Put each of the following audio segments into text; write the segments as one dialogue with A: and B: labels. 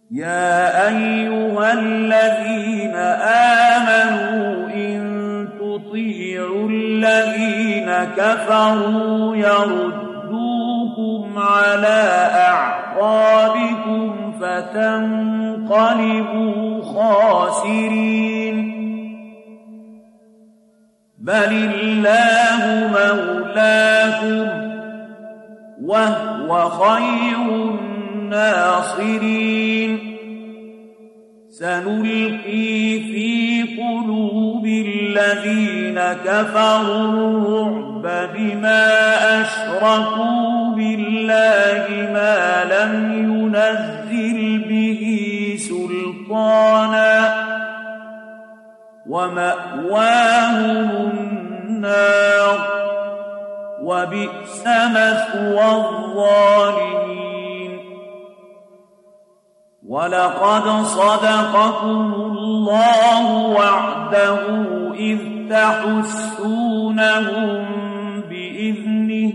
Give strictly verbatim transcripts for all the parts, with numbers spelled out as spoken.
A: يا أيها الذين آمنوا إن تطيعوا الذين كفروا يردوكم على أعقابكم فتنقلبوا خاسرين بل الله مولاكم وهو خير الناصرين سنلقي في قلوب الذين كفروا الرعب بما أشركوا بالله ما لم ينزل به سلطانا ومأواهم النار وبئس مثوى الظالمين ولقد صدقكم الله وعده إذ تحسونهم بإذنه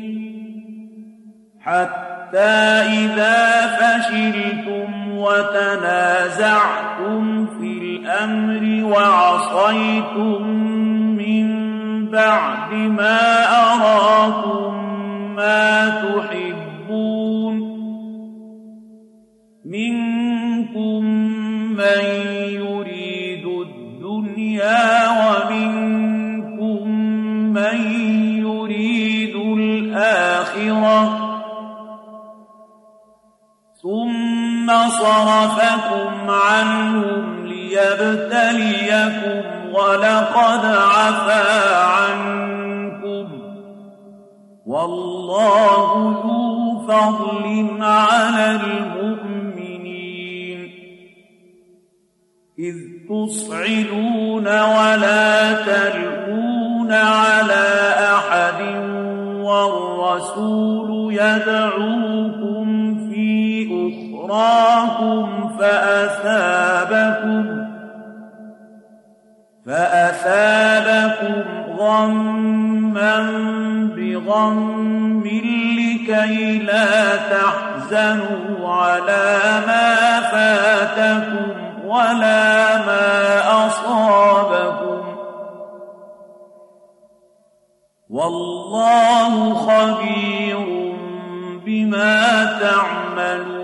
A: حتى إذا فشلتم وتنازعتم في الأمر وعصيتم من بعد ما أراكم ما تحبون منكم من يريد الدنيا ومنكم من يريد الآخرة ثم صرفكم عنهم ليبتليكم ولقد عفا عنكم والله ذو فضل على المؤمنين إذ تصعدون ولا تلقون على أحد والرسول يدعوكم في أخراكم فأثابكم فأثابكم غمّا بغم لكي لا تحزنوا على ما فاتكم ولا ما أصابكم والله خبير بما تعملون